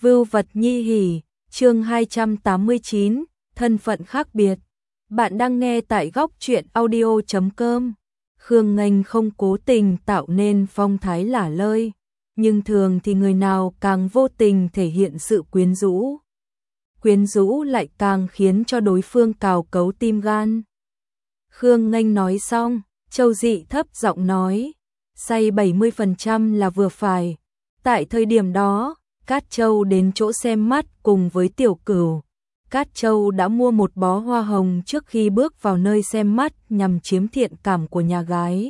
Vưu vật nhi hỉ, chương 289, thân phận khác biệt. Bạn đang nghe tại góc truyện audio.com. Khương Nghênh không cố tình tạo nên phong thái lả lơi, nhưng thường thì người nào càng vô tình thể hiện sự quyến rũ. Quyến rũ lại càng khiến cho đối phương cào cấu tim gan. Khương Nghênh nói xong, Châu Dị thấp giọng nói, say 70% là vừa phải. Tại thời điểm đó, Cát Châu đến chỗ xem mắt cùng với Tiểu Cửu. Cát Châu đã mua một bó hoa hồng trước khi bước vào nơi xem mắt nhằm chiếm thiện cảm của nhà gái.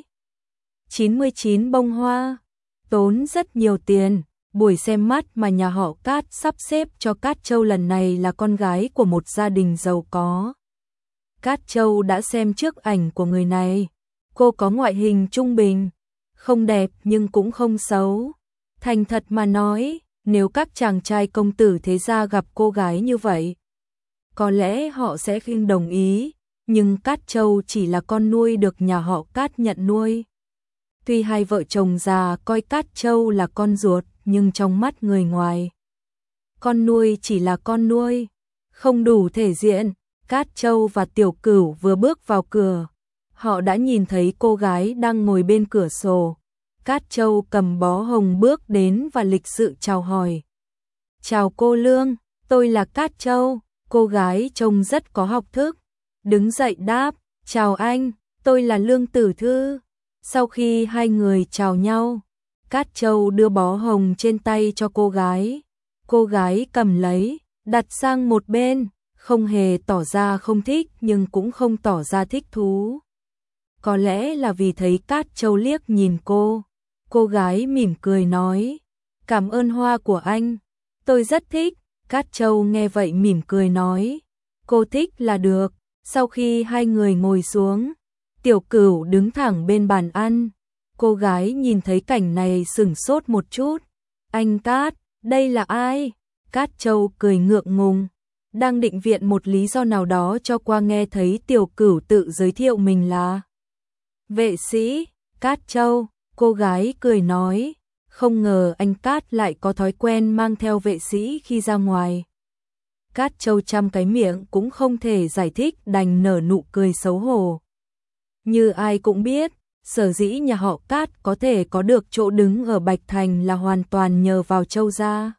99 bông hoa, tốn rất nhiều tiền. Buổi xem mắt mà nhà họ Cát sắp xếp cho Cát Châu lần này là con gái của một gia đình giàu có. Cát Châu đã xem trước ảnh của người này. Cô có ngoại hình trung bình, không đẹp nhưng cũng không xấu. Thành thật mà nói, nếu các chàng trai công tử thế gia gặp cô gái như vậy, có lẽ họ sẽ không đồng ý, nhưng Cát Châu chỉ là con nuôi được nhà họ Cát nhận nuôi. Tuy hai vợ chồng già coi Cát Châu là con ruột, nhưng trong mắt người ngoài, con nuôi chỉ là con nuôi, không đủ thể diện. Cát Châu và Tiểu Cửu vừa bước vào cửa, họ đã nhìn thấy cô gái đang ngồi bên cửa sổ. Cát Châu cầm bó hồng bước đến và lịch sự chào hỏi. Chào cô Lương, tôi là Cát Châu. Cô gái trông rất có học thức, đứng dậy đáp, chào anh, tôi là Lương Tử Thư. Sau khi hai người chào nhau, Cát Châu đưa bó hồng trên tay cho cô gái cầm lấy, đặt sang một bên, không hề tỏ ra không thích nhưng cũng không tỏ ra thích thú. Có lẽ là vì thấy Cát Châu liếc nhìn cô gái mỉm cười nói, cảm ơn hoa của anh, tôi rất thích. Cát Châu nghe vậy mỉm cười nói, cô thích là được. Sau khi hai người ngồi xuống, Tiểu Cửu đứng thẳng bên bàn ăn. Cô gái nhìn thấy cảnh này sửng sốt một chút. Anh Cát, đây là ai? Cát Châu cười ngượng ngùng, đang định viện một lý do nào đó cho qua nghe thấy Tiểu Cửu tự giới thiệu mình là vệ sĩ. Cát Châu, cô gái cười nói, không ngờ anh Cát lại có thói quen mang theo vệ sĩ khi ra ngoài. Cát Châu trăm cái miệng cũng không thể giải thích, đành nở nụ cười xấu hổ. Như ai cũng biết, sở dĩ nhà họ Cát có thể có được chỗ đứng ở Bạch Thành là hoàn toàn nhờ vào Châu gia.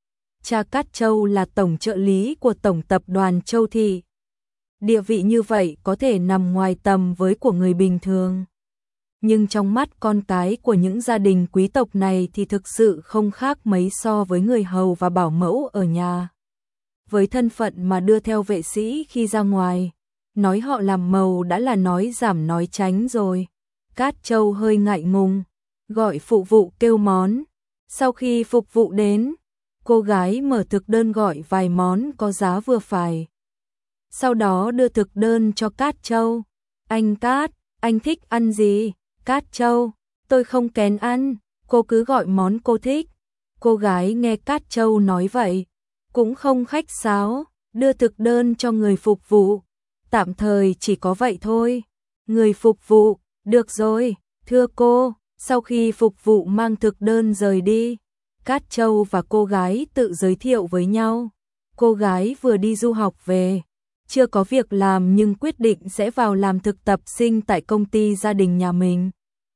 Cha Cát Châu là tổng trợ lý của tổng tập đoàn Châu Thị. Địa vị như vậy có thể nằm ngoài tầm với của người bình thường. Nhưng trong mắt con cái của những gia đình quý tộc này thì thực sự không khác mấy so với người hầu và bảo mẫu ở nhà. Với thân phận mà đưa theo vệ sĩ khi ra ngoài, nói họ làm màu đã là nói giảm nói tránh rồi. Cát Châu hơi ngại ngùng, gọi phụ vụ kêu món. Sau khi phục vụ đến, cô gái mở thực đơn gọi vài món có giá vừa phải. Sau đó đưa thực đơn cho Cát Châu. Anh Cát, anh thích ăn gì? Cát Châu, tôi không kén ăn, cô cứ gọi món cô thích. Cô gái nghe Cát Châu nói vậy, cũng không khách sáo, đưa thực đơn cho người phục vụ. Tạm thời chỉ có vậy thôi. Người phục vụ, được rồi, thưa cô. Sau khi phục vụ mang thực đơn rời đi, Cát Châu và cô gái tự giới thiệu với nhau. Cô gái vừa đi du học về, chưa có việc làm nhưng quyết định sẽ vào làm thực tập sinh tại công ty gia đình nhà mình.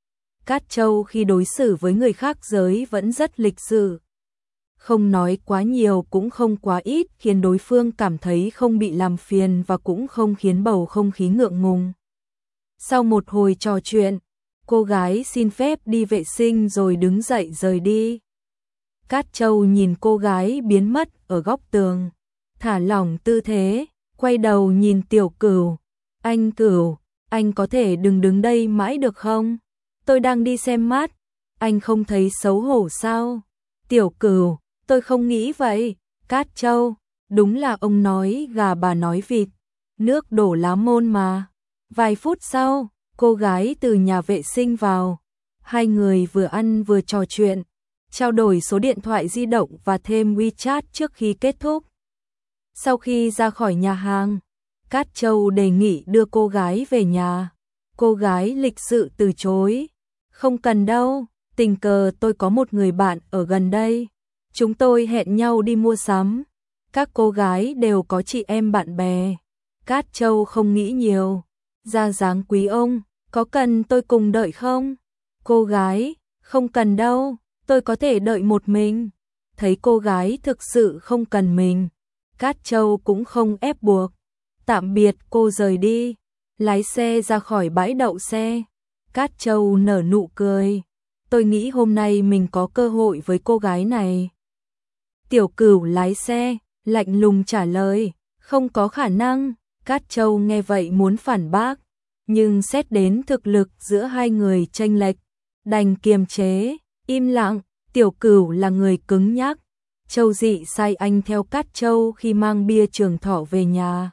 Cát Châu khi đối xử với người khác giới vẫn rất lịch sự, không nói quá nhiều cũng không quá ít, khiến đối phương cảm thấy không bị làm phiền và cũng không khiến bầu không khí ngượng ngùng. Sau một hồi trò chuyện, cô gái xin phép đi vệ sinh rồi đứng dậy rời đi. Cát Châu nhìn cô gái biến mất ở góc tường, thả lỏng tư thế, quay đầu nhìn Tiểu Cửu. Anh Cửu, anh có thể đừng đứng đây mãi được không? Tôi đang đi xem mắt, anh không thấy xấu hổ sao? Tiểu Cửu, tôi không nghĩ vậy. Cát Châu, đúng là ông nói gà bà nói vịt, nước đổ lá môn mà. Vài phút sau, cô gái từ nhà vệ sinh vào. Hai người vừa ăn vừa trò chuyện, trao đổi số điện thoại di động và thêm WeChat trước khi kết thúc. Sau khi ra khỏi nhà hàng, Cát Châu đề nghị đưa cô gái về nhà. Cô gái lịch sự từ chối. Không cần đâu, tình cờ tôi có một người bạn ở gần đây. chúng tôi hẹn nhau đi mua sắm. Các cô gái đều có chị em bạn bè. Cát Châu không nghĩ nhiều. Ra dáng quý ông, có cần tôi cùng đợi không? Cô gái, không cần đâu, tôi có thể đợi một mình. Thấy cô gái thực sự không cần mình, Cát Châu cũng không ép buộc. Tạm biệt, cô rời đi, lái xe ra khỏi bãi đậu xe. Cát Châu nở nụ cười. Tôi nghĩ hôm nay mình có cơ hội với cô gái này. Tiểu Cửu lái xe, lạnh lùng trả lời, không có khả năng. Cát Châu nghe vậy muốn phản bác, nhưng xét đến thực lực giữa hai người chênh lệch, đành kiềm chế, im lặng. Tiểu Cửu là người cứng nhắc. Châu Dị sai anh theo Cát Châu khi mang bia Trường Thọ về nhà,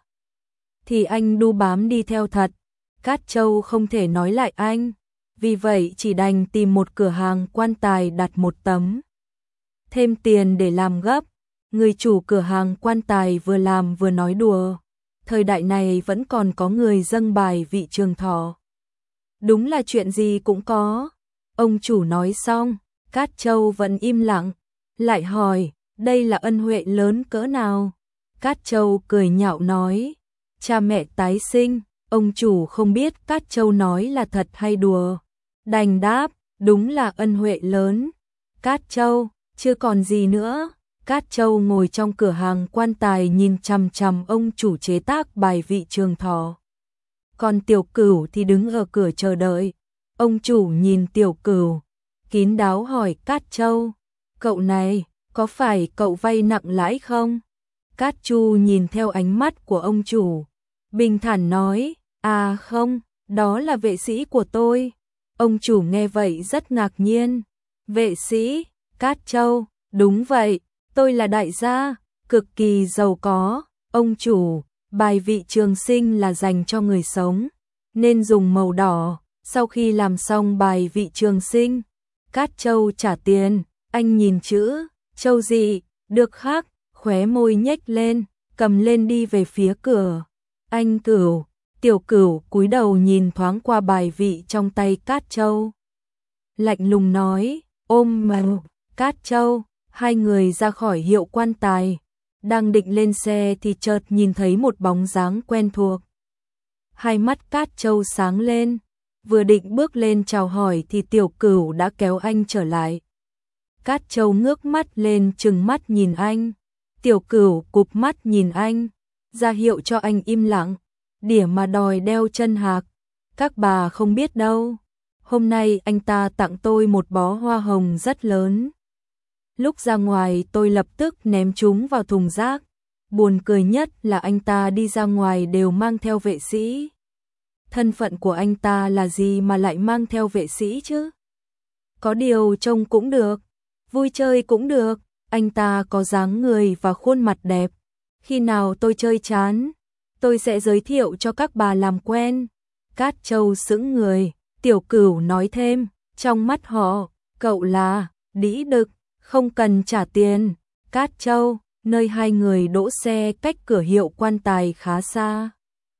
thì anh đu bám đi theo thật. Cát Châu không thể nói lại anh, vì vậy chỉ đành tìm một cửa hàng quan tài đặt một tấm thêm tiền để làm gấp. Người chủ cửa hàng quan tài vừa làm vừa nói đùa, thời đại này vẫn còn có người dâng bài vị Trường Thọ. Đúng là chuyện gì cũng có. Ông chủ nói xong, Cát Châu vẫn im lặng, lại hỏi, đây là ân huệ lớn cỡ nào? Cát Châu cười nhạo nói, cha mẹ tái sinh. Ông chủ không biết Cát Châu nói là thật hay đùa, đành đáp, đúng là ân huệ lớn. Cát Châu, chưa còn gì nữa. Cát Châu ngồi trong cửa hàng quan tài nhìn chằm chằm ông chủ chế tác bài vị Trường Thọ. Còn Tiểu Cửu thì đứng ở cửa chờ đợi. Ông chủ nhìn Tiểu Cửu, kín đáo hỏi Cát Châu, cậu này, có phải cậu vay nặng lãi không? Cát Chu nhìn theo ánh mắt của ông chủ, bình thản nói, à không, đó là vệ sĩ của tôi. Ông chủ nghe vậy rất ngạc nhiên. Vệ sĩ? Cát Châu, đúng vậy, tôi là đại gia, cực kỳ giàu có. Ông chủ, bài vị trường sinh là dành cho người sống, nên dùng màu đỏ. Sau khi làm xong bài vị trường sinh, Cát Châu trả tiền, anh nhìn chữ, Châu Dị, được khắc, khóe môi nhếch lên, cầm lên đi về phía cửa. Anh Cửu, Tiểu Cửu cúi đầu nhìn thoáng qua bài vị trong tay Cát Châu, lạnh lùng nói, ôm mèo. Cát Châu, hai người ra khỏi hiệu quan tài, đang định lên xe thì chợt nhìn thấy một bóng dáng quen thuộc. Hai mắt Cát Châu sáng lên, vừa định bước lên chào hỏi thì Tiểu Cửu đã kéo anh trở lại. Cát Châu ngước mắt lên trừng mắt nhìn anh. Tiểu Cửu cụp mắt nhìn anh, ra hiệu cho anh im lặng. Đỉa mà đòi đeo chân hạc, các bà không biết đâu. Hôm nay anh ta tặng tôi một bó hoa hồng rất lớn. Lúc ra ngoài tôi lập tức ném chúng vào thùng rác. Buồn cười nhất là anh ta đi ra ngoài đều mang theo vệ sĩ. Thân phận của anh ta là gì mà lại mang theo vệ sĩ chứ? Có điều trông cũng được, vui chơi cũng được, anh ta có dáng người và khuôn mặt đẹp. Khi nào tôi chơi chán, tôi sẽ giới thiệu cho các bà làm quen. Cát Châu sững người, Tiểu Cửu nói thêm, trong mắt họ, cậu là đĩ đực, không cần trả tiền. Cát Châu, nơi hai người đỗ xe cách cửa hiệu quan tài khá xa.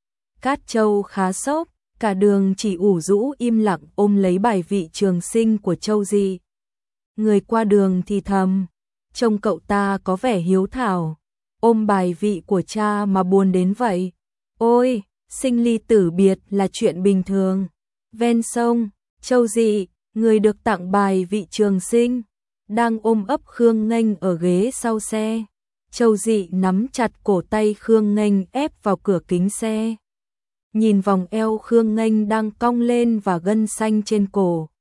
Cát Châu khá sốc, cả đường chỉ ủ rũ im lặng ôm lấy bài vị trường sinh của Châu Dị. Người qua đường thì thầm, trông cậu ta có vẻ hiếu thảo, ôm bài vị của cha mà buồn đến vậy. Ôi, sinh ly tử biệt là chuyện bình thường. Ven sông, Châu Dị, người được tặng bài vị trường sinh, đang ôm ấp Khương Nghênh ở ghế sau xe. Châu Dị nắm chặt cổ tay Khương Nghênh ép vào cửa kính xe. Nhìn vòng eo Khương Nghênh đang cong lên và gân xanh trên cổ.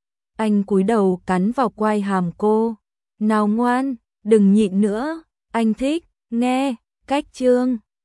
Anh cúi đầu cắn vào quai hàm cô. Nào ngoan, đừng nhịn nữa, anh thích, nghe, cách chương.